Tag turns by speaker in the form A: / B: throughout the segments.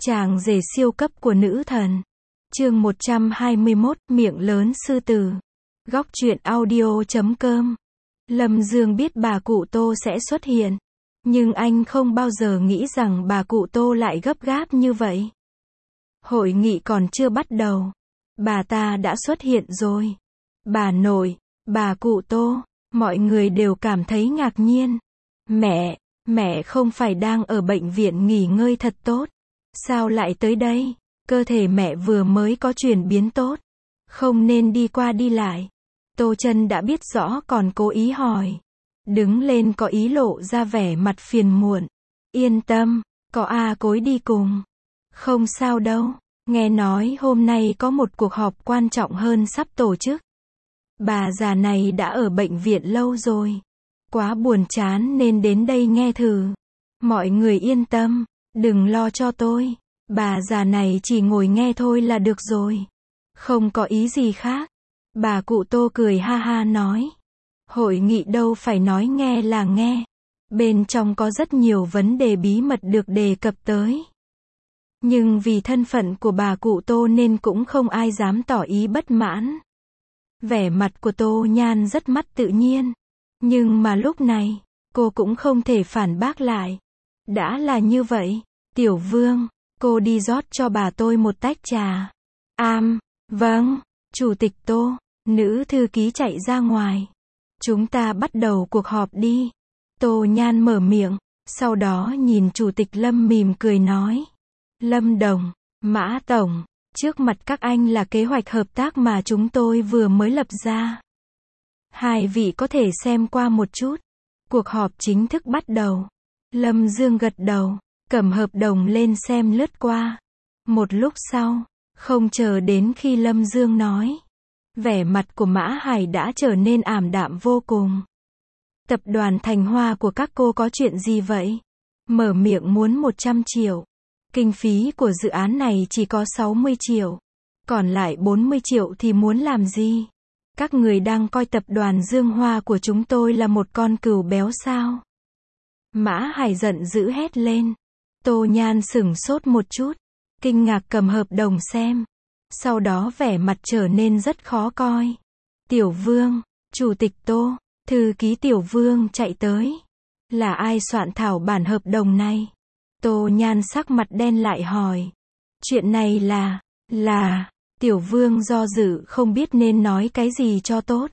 A: Chàng rể siêu cấp của nữ thần. Chương 121, miệng lớn sư tử. Góc truyện audio.com. Lâm Dương biết bà cụ Tô sẽ xuất hiện, nhưng anh không bao giờ nghĩ rằng bà cụ Tô lại gấp gáp như vậy. Hội nghị còn chưa bắt đầu, bà ta đã xuất hiện rồi. Bà nội, bà cụ Tô, mọi người đều cảm thấy ngạc nhiên. Mẹ không phải đang ở bệnh viện nghỉ ngơi thật tốt? Sao lại tới đây? Cơ thể mẹ vừa mới có chuyển biến tốt, không nên đi qua đi lại. Tô Chân đã biết rõ còn cố ý hỏi. Đứng lên có ý lộ ra vẻ mặt phiền muộn. Yên tâm, có A Cối đi cùng. Không sao đâu, nghe nói hôm nay có một cuộc họp quan trọng hơn sắp tổ chức. Bà già này đã ở bệnh viện lâu rồi, quá buồn chán nên đến đây nghe thử. Mọi người yên tâm, đừng lo cho tôi. Bà già này chỉ ngồi nghe thôi là được rồi, không có ý gì khác. Bà cụ Tô cười ha ha nói. Hội nghị đâu phải nói nghe là nghe. Bên trong có rất nhiều vấn đề bí mật được đề cập tới. Nhưng vì thân phận của bà cụ Tô nên cũng không ai dám tỏ ý bất mãn. Vẻ mặt của Tô Nhan rất mắt tự nhiên. Nhưng mà lúc này, cô cũng không thể phản bác lại. Đã là như vậy, Tiểu Vương, cô đi rót cho bà tôi một tách trà. Vâng, Chủ tịch Tô. Nữ thư ký chạy ra ngoài. Chúng ta bắt đầu cuộc họp đi. Tô Nhan mở miệng, sau đó nhìn Chủ tịch Lâm mỉm cười nói. Lâm Đồng, Mã Tổng, trước mặt các anh là kế hoạch hợp tác mà chúng tôi vừa mới lập ra. Hai vị có thể xem qua một chút. Cuộc họp chính thức bắt đầu. Lâm Dương gật đầu, cầm hợp đồng lên xem lướt qua. Một lúc sau, không chờ đến khi Lâm Dương nói, vẻ mặt của Mã Hải đã trở nên ảm đạm vô cùng. Tập đoàn Thành Hoa của các cô có chuyện gì vậy? Mở miệng muốn 100 triệu. Kinh phí của dự án này chỉ có 60 triệu. Còn lại 40 triệu thì muốn làm gì? Các người đang coi tập đoàn Dương Hoa của chúng tôi là một con cừu béo sao? Mã Hải giận dữ hét lên. Tô Nhan sửng sốt một chút, kinh ngạc cầm hợp đồng xem. Sau đó vẻ mặt trở nên rất khó coi. Tiểu Vương, Chủ tịch Tô, thư ký Tiểu Vương chạy tới. Là ai soạn thảo bản hợp đồng này? Tô Nhan sắc mặt đen lại hỏi. Chuyện này là, Tiểu Vương do dự không biết nên nói cái gì cho tốt.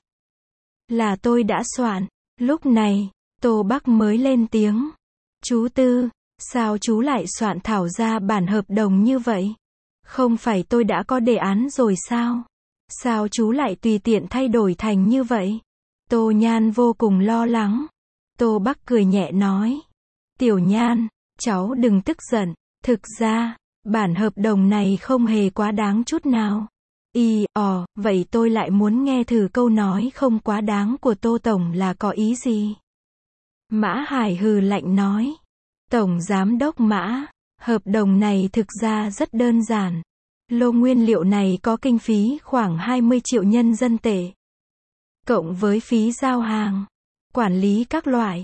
A: Là tôi đã soạn. Lúc này, Tô Bắc mới lên tiếng. Chú Tư, sao chú lại soạn thảo ra bản hợp đồng như vậy? Không phải tôi đã có đề án rồi sao? Sao chú lại tùy tiện thay đổi thành như vậy? Tô Nhan vô cùng lo lắng. Tô Bắc cười nhẹ nói. Tiểu Nhan, cháu đừng tức giận. Thực ra, bản hợp đồng này không hề quá đáng chút nào. Vậy tôi lại muốn nghe thử câu nói không quá đáng của Tô Tổng là có ý gì? Mã Hải hừ lạnh nói. Tổng Giám đốc Mã, hợp đồng này thực ra rất đơn giản. Lô nguyên liệu này có kinh phí khoảng 20 triệu nhân dân tệ. Cộng với phí giao hàng, quản lý các loại,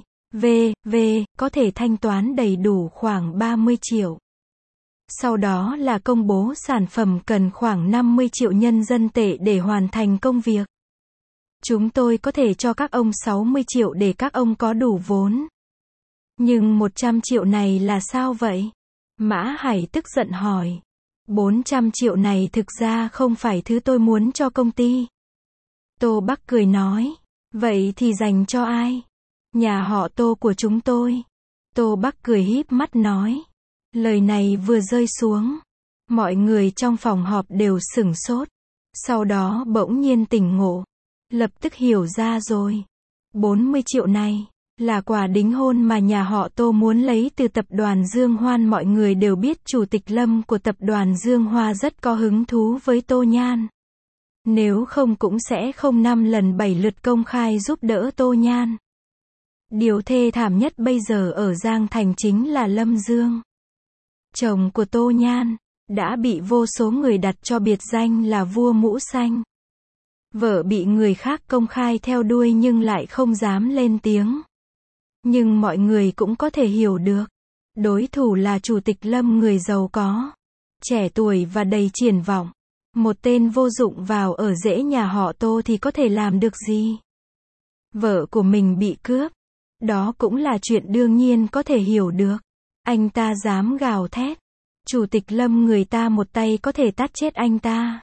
A: có thể thanh toán đầy đủ khoảng 30 triệu. Sau đó là công bố sản phẩm cần khoảng 50 triệu nhân dân tệ để hoàn thành công việc. Chúng tôi có thể cho các ông 60 triệu để các ông có đủ vốn. Nhưng 100 triệu này là sao vậy? Mã Hải tức giận hỏi. 400 triệu này thực ra không phải thứ tôi muốn cho công ty. Tô Bắc cười nói. Vậy thì dành cho ai? Nhà họ Tô của chúng tôi. Tô Bắc cười híp mắt nói. Lời này vừa rơi xuống, mọi người trong phòng họp đều sửng sốt. Sau đó bỗng nhiên tỉnh ngộ, lập tức hiểu ra rồi. 40 triệu này là quà đính hôn mà nhà họ Tô muốn lấy từ tập đoàn Dương Hoan. Mọi người đều biết Chủ tịch Lâm của tập đoàn Dương Hoa rất có hứng thú với Tô Nhan. Nếu không cũng sẽ không 5 lần 7 lượt công khai giúp đỡ Tô Nhan. Điều thê thảm nhất bây giờ ở Giang Thành chính là Lâm Dương. Chồng của Tô Nhan đã bị vô số người đặt cho biệt danh là vua mũ xanh. Vợ bị người khác công khai theo đuôi nhưng lại không dám lên tiếng. Nhưng mọi người cũng có thể hiểu được. Đối thủ là Chủ tịch Lâm người giàu có. trẻ tuổi và đầy triển vọng. Một tên vô dụng vào ở rễ nhà họ Tô thì có thể làm được gì? Vợ của mình bị cướp. Đó cũng là chuyện đương nhiên có thể hiểu được. Anh ta dám gào thét. Chủ tịch Lâm người ta một tay có thể tát chết anh ta.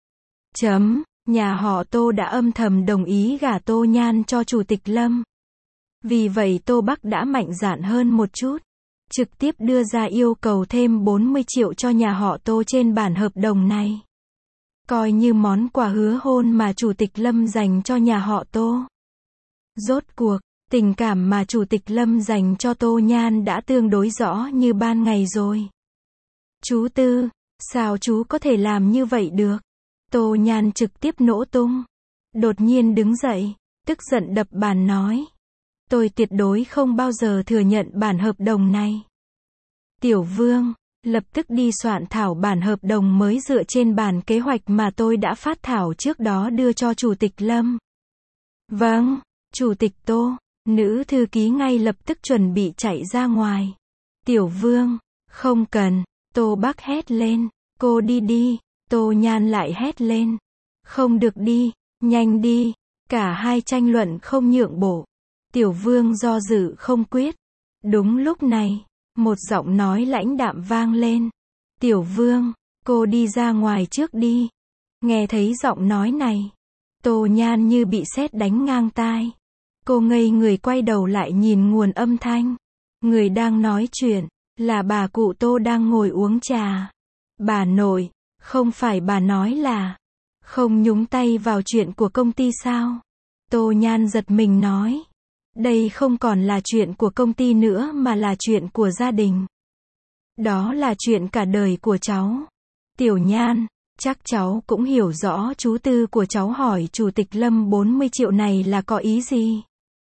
A: Nhà họ Tô đã âm thầm đồng ý gả Tô Nhan cho Chủ tịch Lâm. Vì vậy Tô Bắc đã mạnh dạn hơn một chút. Trực tiếp đưa ra yêu cầu thêm 40 triệu cho nhà họ Tô trên bản hợp đồng này. Coi như món quà hứa hôn mà Chủ tịch Lâm dành cho nhà họ Tô. Rốt cuộc, tình cảm mà Chủ tịch Lâm dành cho Tô Nhan đã tương đối rõ như ban ngày rồi. Chú Tư, sao chú có thể làm như vậy được? Tô Nhan trực tiếp nổ tung. Đột nhiên đứng dậy, tức giận đập bàn nói. Tôi tuyệt đối không bao giờ thừa nhận bản hợp đồng này. Tiểu Vương, lập tức đi soạn thảo bản hợp đồng mới dựa trên bản kế hoạch mà tôi đã phát thảo trước đó đưa cho Chủ tịch Lâm. Vâng, Chủ tịch Tô. Nữ thư ký ngay lập tức chuẩn bị chạy ra ngoài. Tiểu Vương, không cần. Tô Bắc hét lên. Cô đi đi. Tô Nhan lại hét lên. Không được đi, nhanh đi. Cả hai tranh luận không nhượng bộ. Tiểu Vương do dự không quyết. Đúng lúc này, một giọng nói lãnh đạm vang lên. Tiểu Vương, cô đi ra ngoài trước đi. Nghe thấy giọng nói này, Tô Nhan như bị sét đánh ngang tai. Cô ngây người quay đầu lại nhìn nguồn âm thanh. Người đang nói chuyện là bà cụ Tô đang ngồi uống trà. Bà nội, không phải bà nói là không nhúng tay vào chuyện của công ty sao? Tô Nhan giật mình nói. Đây không còn là chuyện của công ty nữa mà là chuyện của gia đình. Đó là chuyện cả đời của cháu. Tiểu Nhan, chắc cháu cũng hiểu rõ chú Tư của cháu hỏi Chủ tịch Lâm 40 triệu này là có ý gì?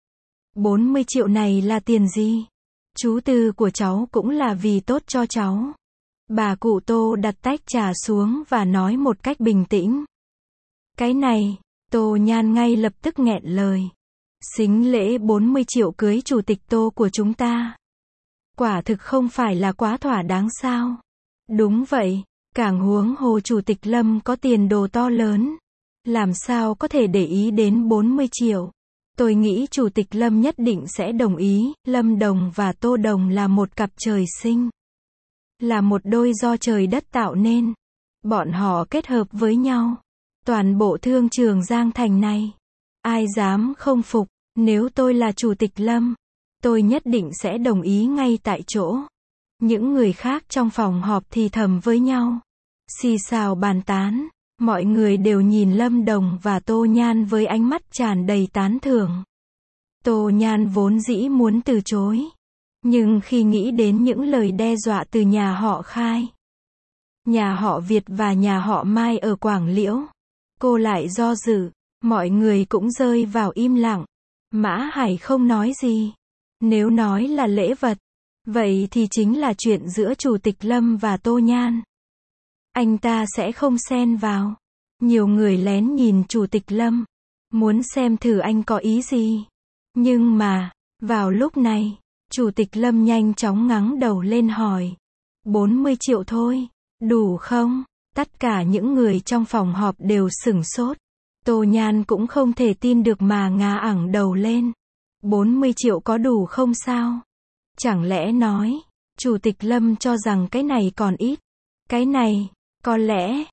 A: 40 triệu này là tiền gì? Chú Tư của cháu cũng là vì tốt cho cháu. Bà cụ Tô đặt tách trà xuống và nói một cách bình tĩnh. Cái này, Tô Nhan ngay lập tức nghẹn lời. Sính lễ 40 triệu cưới Chủ tịch Tô của chúng ta. Quả thực không phải là quá thỏa đáng sao? Đúng vậy, càng huống hồ Chủ tịch Lâm có tiền đồ to lớn. Làm sao có thể để ý đến 40 triệu? Tôi nghĩ Chủ tịch Lâm nhất định sẽ đồng ý. Lâm Đồng và Tô Đồng là một cặp trời sinh. Là một đôi do trời đất tạo nên. Bọn họ kết hợp với nhau. Toàn bộ thương trường Giang Thành này. Ai dám không phục? Nếu tôi là Chủ tịch Lâm, tôi nhất định sẽ đồng ý ngay tại chỗ. Những người khác trong phòng họp thì thầm với nhau. Xì xào bàn tán. Mọi người đều nhìn Lâm Đồng và Tô Nhan với ánh mắt tràn đầy tán thưởng. Tô Nhan vốn dĩ muốn từ chối. Nhưng khi nghĩ đến những lời đe dọa từ nhà họ Khai, nhà họ Việt và nhà họ Mai ở Quảng Liễu, cô lại do dự. Mọi người cũng rơi vào im lặng. Mã Hải không nói gì. Nếu nói là lễ vật, vậy thì chính là chuyện giữa Chủ tịch Lâm và Tô Nhan. Anh ta sẽ không xen vào. Nhiều người lén nhìn Chủ tịch Lâm, muốn xem thử anh có ý gì. Nhưng mà, vào lúc này, Chủ tịch Lâm nhanh chóng ngẩng đầu lên hỏi. 40 triệu thôi, đủ không? Tất cả những người trong phòng họp đều sửng sốt. Tô Nhan cũng không thể tin được mà ngả ẳng đầu lên. 40 triệu có đủ không sao? Chẳng lẽ nói, Chủ tịch Lâm cho rằng cái này còn ít. Cái này, có lẽ,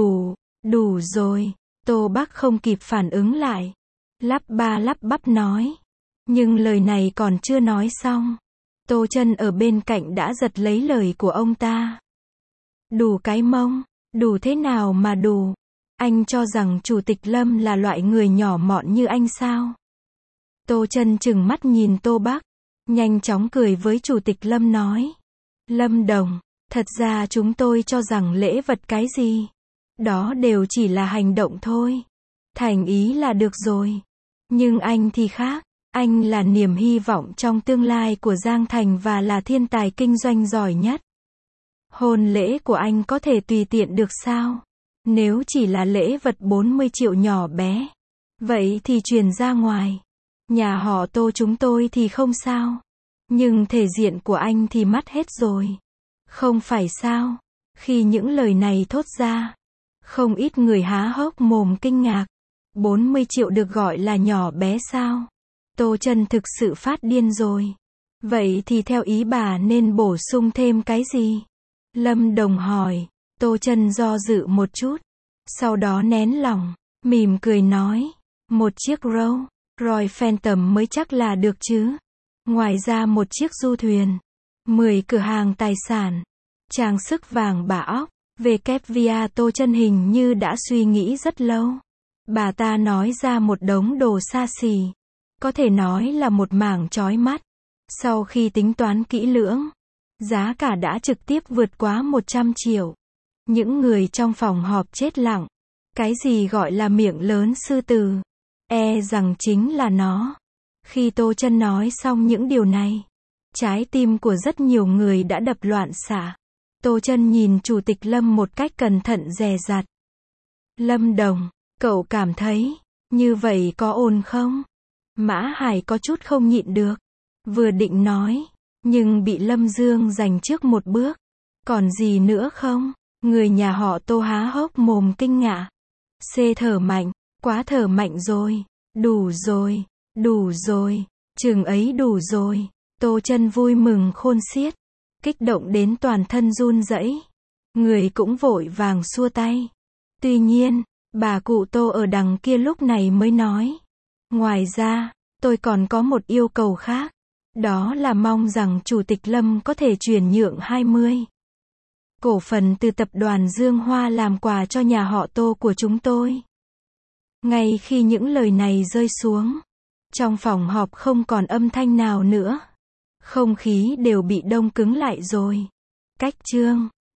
A: đủ rồi. Tô Bắc không kịp phản ứng lại. Lắp ba lắp bắp nói. Nhưng lời này còn chưa nói xong. Tô Chân ở bên cạnh đã giật lấy lời của ông ta. Đủ cái mông, đủ thế nào mà đủ? Anh cho rằng Chủ tịch Lâm là loại người nhỏ mọn như anh sao? Tô Chân trừng mắt nhìn Tô Bắc, nhanh chóng cười với Chủ tịch Lâm nói. Lâm Đồng, thật ra chúng tôi cho rằng lễ vật cái gì? Đó đều chỉ là hành động thôi. Thành ý là được rồi. Nhưng anh thì khác. Anh là niềm hy vọng trong tương lai của Giang Thành và là thiên tài kinh doanh giỏi nhất. Hôn lễ của anh có thể tùy tiện được sao? Nếu chỉ là lễ vật 40 triệu nhỏ bé, vậy thì truyền ra ngoài. Nhà họ Tô chúng tôi thì không sao. Nhưng thể diện của anh thì mất hết rồi. Không phải sao? Khi những lời này thốt ra, không ít người há hốc mồm kinh ngạc. 40 triệu được gọi là nhỏ bé sao? Tô Chân thực sự phát điên rồi. Vậy thì theo ý bà nên bổ sung thêm cái gì? Lâm Đồng hỏi. Tô Chân do dự một chút, sau đó nén lòng, mỉm cười nói, một chiếc Royal Phantom mới chắc là được chứ. Ngoài ra một chiếc du thuyền, 10 cửa hàng tài sản, trang sức vàng bả óc, về kép via. Tô Chân hình như đã suy nghĩ rất lâu. Bà ta nói ra một đống đồ xa xỉ, có thể nói là một mảng chói mắt. Sau khi tính toán kỹ lưỡng, giá cả đã trực tiếp vượt quá 100 triệu. Những người trong phòng họp chết lặng. Cái gì gọi là miệng lớn sư tử? E rằng chính là nó. Khi Tô Chân nói xong những điều này, trái tim của rất nhiều người đã đập loạn xạ. Tô Chân nhìn Chủ tịch Lâm một cách cẩn thận dè dặt. Lâm Đồng, cậu cảm thấy như vậy có ổn không? Mã Hải có chút không nhịn được, vừa định nói, nhưng bị Lâm Dương giành trước một bước. Còn gì nữa không? Người nhà họ Tô há hốc mồm kinh ngạc. Thở mạnh, quá thở mạnh rồi, đủ rồi, chừng ấy đủ rồi. Tô Chân vui mừng khôn xiết, kích động đến toàn thân run rẩy. Người cũng vội vàng xua tay. Tuy nhiên, bà cụ Tô ở đằng kia lúc này mới nói, ngoài ra, tôi còn có một yêu cầu khác. Đó là mong rằng Chủ tịch Lâm có thể chuyển nhượng 20 cổ phần từ tập đoàn Dương Hoa làm quà cho nhà họ Tô của chúng tôi. Ngay khi những lời này rơi xuống, trong phòng họp không còn âm thanh nào nữa. Không khí đều bị đông cứng lại rồi. Cách chương